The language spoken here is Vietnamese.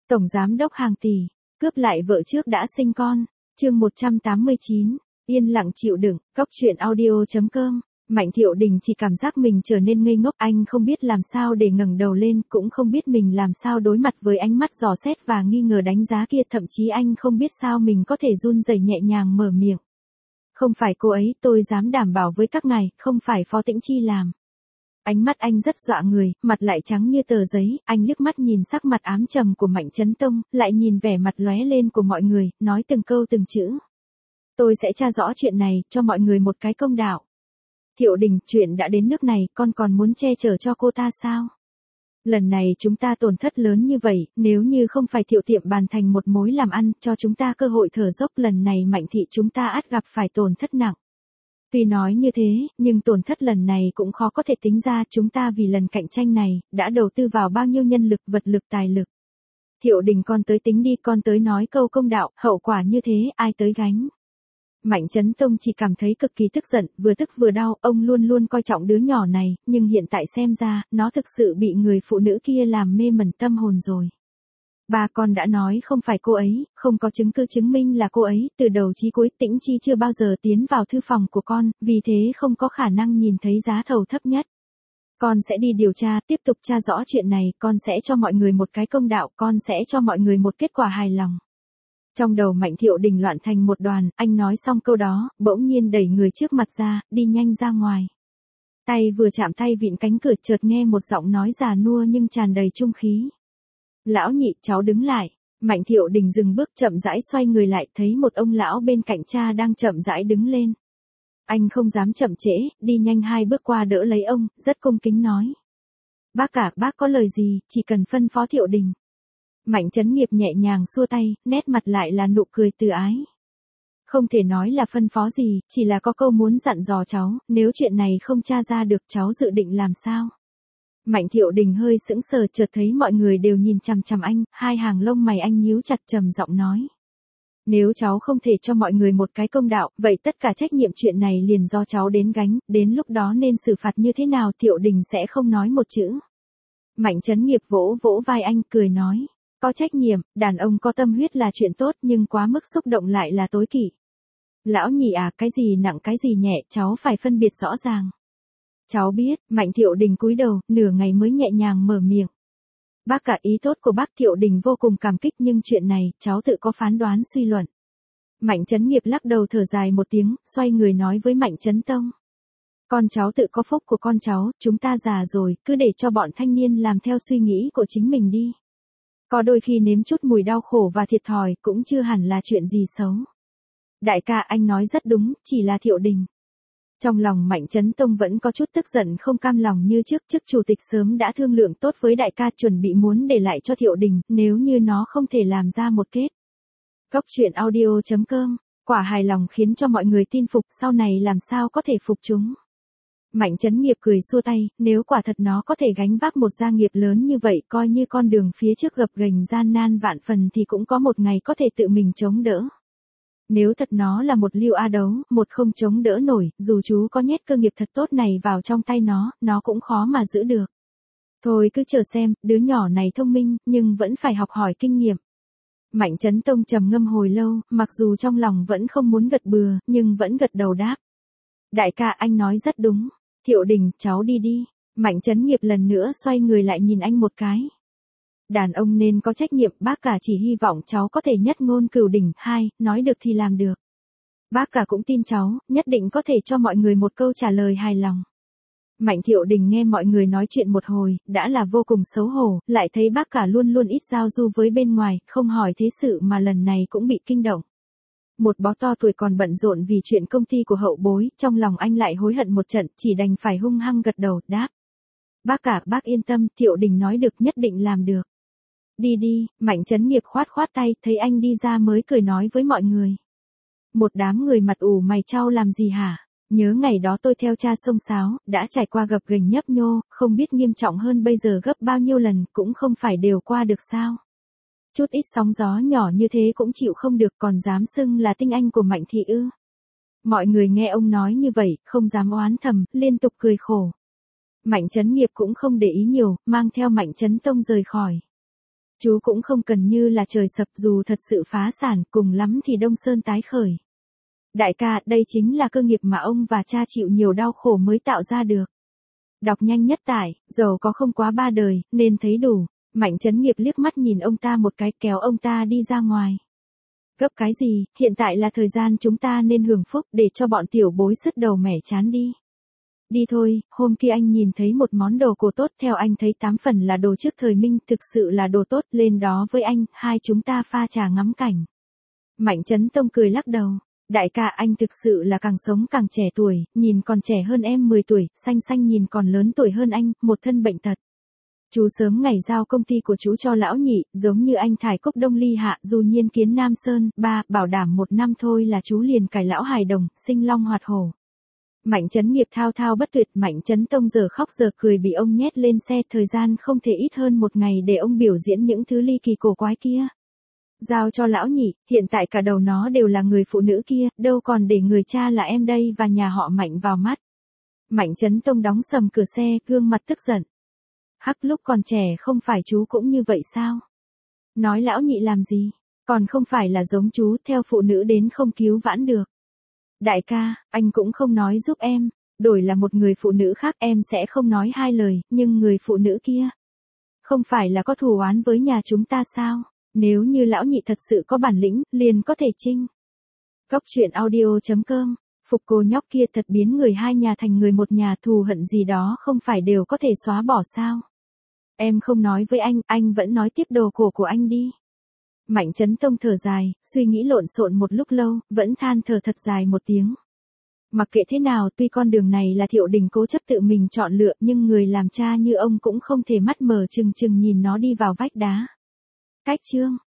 Tổng giám đốc hàng tỷ, cướp lại vợ trước đã sinh con. Chương 189, yên lặng chịu đựng, Cóc truyện audio.com. Mạnh Thiệu Đình chỉ cảm giác mình trở nên ngây ngốc, anh không biết làm sao để ngẩng đầu lên, cũng không biết mình làm sao đối mặt với ánh mắt dò xét và nghi ngờ đánh giá kia, thậm chí anh không biết sao mình có thể run rẩy nhẹ nhàng mở miệng. Không phải cô ấy, tôi dám đảm bảo với các ngài, không phải Phó Tĩnh Chi làm. Ánh mắt anh rất dọa người, mặt lại trắng như tờ giấy, anh liếc mắt nhìn sắc mặt ám trầm của Mạnh Chấn Tông, lại nhìn vẻ mặt lóe lên của mọi người, nói từng câu từng chữ. Tôi sẽ tra rõ chuyện này, cho mọi người một cái công đạo. Thiệu Đình, chuyện đã đến nước này, con còn muốn che chở cho cô ta sao? Lần này chúng ta tổn thất lớn như vậy, nếu như không phải Thiệu tiệm bàn thành một mối làm ăn, cho chúng ta cơ hội thở dốc, lần này Mạnh thị chúng ta ắt gặp phải tổn thất nặng. Tuy nói như thế, nhưng tổn thất lần này cũng khó có thể tính ra, chúng ta vì lần cạnh tranh này, đã đầu tư vào bao nhiêu nhân lực, vật lực, tài lực. Thiệu Đình, con tới tính đi, con tới nói câu công đạo, hậu quả như thế, ai tới gánh? Mạnh Chấn Tông chỉ cảm thấy cực kỳ tức giận, vừa tức vừa đau, ông luôn luôn coi trọng đứa nhỏ này, nhưng hiện tại xem ra, nó thực sự bị người phụ nữ kia làm mê mẩn tâm hồn rồi. Ba, con đã nói không phải cô ấy, không có chứng cứ chứng minh là cô ấy, từ đầu chí cuối Tĩnh Chi chưa bao giờ tiến vào thư phòng của con, vì thế không có khả năng nhìn thấy giá thầu thấp nhất. Con sẽ đi điều tra, tiếp tục tra rõ chuyện này, con sẽ cho mọi người một cái công đạo, con sẽ cho mọi người một kết quả hài lòng. Trong đầu Mạnh Thiệu Đình loạn thành một đoàn, anh nói xong câu đó, bỗng nhiên đẩy người trước mặt ra, đi nhanh ra ngoài. Tay vừa chạm tay vịn cánh cửa, chợt nghe một giọng nói già nua nhưng tràn đầy trung khí. Lão Nhị, cháu đứng lại. Mạnh Thiệu Đình dừng bước, chậm rãi xoay người lại, thấy một ông lão bên cạnh cha đang chậm rãi đứng lên. Anh không dám chậm trễ, đi nhanh 2 bước qua đỡ lấy ông, rất cung kính nói. Bác cả, bác có lời gì, chỉ cần phân phó Thiệu Đình. Mạnh Chấn Nghiệp nhẹ nhàng xua tay, nét mặt lại là nụ cười từ ái. Không thể nói là phân phó gì, chỉ là có câu muốn dặn dò cháu, nếu chuyện này không tra ra được cháu dự định làm sao? Mạnh Thiệu Đình hơi sững sờ, chợt thấy mọi người đều nhìn chằm chằm anh, hai hàng lông mày anh nhíu chặt, trầm giọng nói. Nếu cháu không thể cho mọi người một cái công đạo, vậy tất cả trách nhiệm chuyện này liền do cháu đến gánh, đến lúc đó nên xử phạt như thế nào? Thiệu Đình sẽ không nói một chữ. Mạnh Chấn Nghiệp vỗ vỗ vai anh, cười nói. Có trách nhiệm, đàn ông có tâm huyết là chuyện tốt, nhưng quá mức xúc động lại là tối kỵ. Lão Nhị à, cái gì nặng cái gì nhẹ, cháu phải phân biệt rõ ràng. Cháu biết. Mạnh Thiệu Đình cúi đầu, nửa ngày mới nhẹ nhàng mở miệng. Bác cả, ý tốt của bác. Thiệu Đình vô cùng cảm kích, nhưng chuyện này, cháu tự có phán đoán suy luận. Mạnh Chấn Nghiệp lắc đầu thở dài một tiếng, xoay người nói với Mạnh Chấn Tông. Con cháu tự có phúc của con cháu, chúng ta già rồi, cứ để cho bọn thanh niên làm theo suy nghĩ của chính mình đi. Có đôi khi nếm chút mùi đau khổ và thiệt thòi cũng chưa hẳn là chuyện gì xấu. Đại ca, anh nói rất đúng, chỉ là Thiệu Đình. Trong lòng Mạnh Chấn Tông vẫn có chút tức giận, không cam lòng như trước, chức chủ tịch sớm đã thương lượng tốt với đại ca, chuẩn bị muốn để lại cho Thiệu Đình, nếu như nó không thể làm ra một kết. Cóc truyện audio.com, quả hài lòng khiến cho mọi người tin phục, sau này làm sao có thể phục chúng. Mạnh Chấn Nghiệp cười xua tay, nếu quả thật nó có thể gánh vác một gia nghiệp lớn như vậy, coi như con đường phía trước gập ghềnh gian nan vạn phần thì cũng có một ngày có thể tự mình chống đỡ. Nếu thật nó là một Lưu A Đấu, một không chống đỡ nổi, dù chú có nhét cơ nghiệp thật tốt này vào trong tay nó cũng khó mà giữ được. Thôi cứ chờ xem, đứa nhỏ này thông minh, nhưng vẫn phải học hỏi kinh nghiệm. Mạnh Chấn Tông trầm ngâm hồi lâu, mặc dù trong lòng vẫn không muốn gật bừa, nhưng vẫn gật đầu đáp. Đại ca, anh nói rất đúng. Thiệu Đình, cháu đi đi. Mạnh Chấn Nghiệp lần nữa xoay người lại nhìn anh một cái. Đàn ông nên có trách nhiệm, bác cả chỉ hy vọng cháu có thể nhất ngôn cửu đỉnh, nói được thì làm được. Bác cả cũng tin cháu, nhất định có thể cho mọi người một câu trả lời hài lòng. Mạnh Thiệu Đình nghe mọi người nói chuyện một hồi, đã là vô cùng xấu hổ, lại thấy bác cả luôn luôn ít giao du với bên ngoài, không hỏi thế sự mà lần này cũng bị kinh động. Một bó to tuổi còn bận rộn vì chuyện công ty của hậu bối, trong lòng anh lại hối hận một trận, chỉ đành phải hung hăng gật đầu, đáp. Bác cả, bác yên tâm, Thiệu Đình nói được nhất định làm được. Đi đi. Mạnh Chấn Nghiệp khoát tay, thấy anh đi ra mới cười nói với mọi người. Một đám người mặt ủ mày chau làm gì hả? Nhớ ngày đó tôi theo cha xông xáo, đã trải qua gập ghềnh nhấp nhô, không biết nghiêm trọng hơn bây giờ gấp bao nhiêu lần, cũng không phải đều qua được sao? Chút ít sóng gió nhỏ như thế cũng chịu không được, còn dám xưng là tinh anh của Mạnh thị ư? Mọi người nghe ông nói như vậy, không dám oán thầm, liên tục cười khổ. Mạnh Chấn Nghiệp cũng không để ý nhiều, mang theo Mạnh Chấn Tông rời khỏi. Chú cũng không cần như là trời sập, dù thật sự phá sản, cùng lắm thì Đông Sơn tái khởi. Đại ca, đây chính là cơ nghiệp mà ông và cha chịu nhiều đau khổ mới tạo ra được. Đọc nhanh nhất tại, giàu có không quá 3 đời, nên thấy đủ. Mạnh Chấn Nghiệp liếc mắt nhìn ông ta một cái, kéo ông ta đi ra ngoài. Gấp cái gì, hiện tại là thời gian chúng ta nên hưởng phúc, để cho bọn tiểu bối sứt đầu mẻ chán đi. Đi thôi, hôm kia anh nhìn thấy một món đồ cổ tốt, theo anh thấy 8 phần là đồ trước thời Minh, thực sự là đồ tốt, lên đó với anh, hai chúng ta pha trà ngắm cảnh. Mạnh Chấn Tông cười lắc đầu. Đại ca, anh thực sự là càng sống càng trẻ tuổi, nhìn còn trẻ hơn em 10 tuổi, xanh xanh nhìn còn lớn tuổi hơn anh, một thân bệnh tật. Chú sớm ngày giao công ty của chú cho lão nhị, giống như anh thải cúc Đông Ly Hạ, dù nhiên kiến Nam Sơn, bảo đảm 1 năm thôi là chú liền cải lão hài đồng, sinh long hoạt hổ. Mạnh Chấn Nghiệp thao thao bất tuyệt, Mạnh Chấn Tông giờ khóc giờ cười bị ông nhét lên xe, thời gian không thể ít hơn 1 ngày để ông biểu diễn những thứ ly kỳ cổ quái kia. Giao cho lão nhị, hiện tại cả đầu nó đều là người phụ nữ kia, đâu còn để người cha là em đây và nhà họ Mạnh vào mắt. Mạnh Chấn Tông đóng sầm cửa xe, gương mặt tức giận. Hắc, lúc còn trẻ không phải chú cũng như vậy sao? Nói lão nhị làm gì? Còn không phải là giống chú, theo phụ nữ đến không cứu vãn được. Đại ca, anh cũng không nói giúp em, đổi là một người phụ nữ khác em sẽ không nói 2 lời, nhưng người phụ nữ kia không phải là có thù oán với nhà chúng ta sao? Nếu như lão nhị thật sự có bản lĩnh, liền có thể chinh. Góc truyện audio.com, Phục cô nhóc kia thật biến người hai nhà thành người một nhà, thù hận gì đó không phải đều có thể xóa bỏ sao? Em không nói với anh vẫn nói tiếp đồ cổ của anh đi. Mạnh Chấn Tông thở dài, suy nghĩ lộn xộn một lúc lâu, vẫn than thở thật dài một tiếng. Mặc kệ thế nào, tuy con đường này là Thiệu Đình cố chấp tự mình chọn lựa, nhưng người làm cha như ông cũng không thể mắt mở trừng trừng nhìn nó đi vào vách đá. Cách chương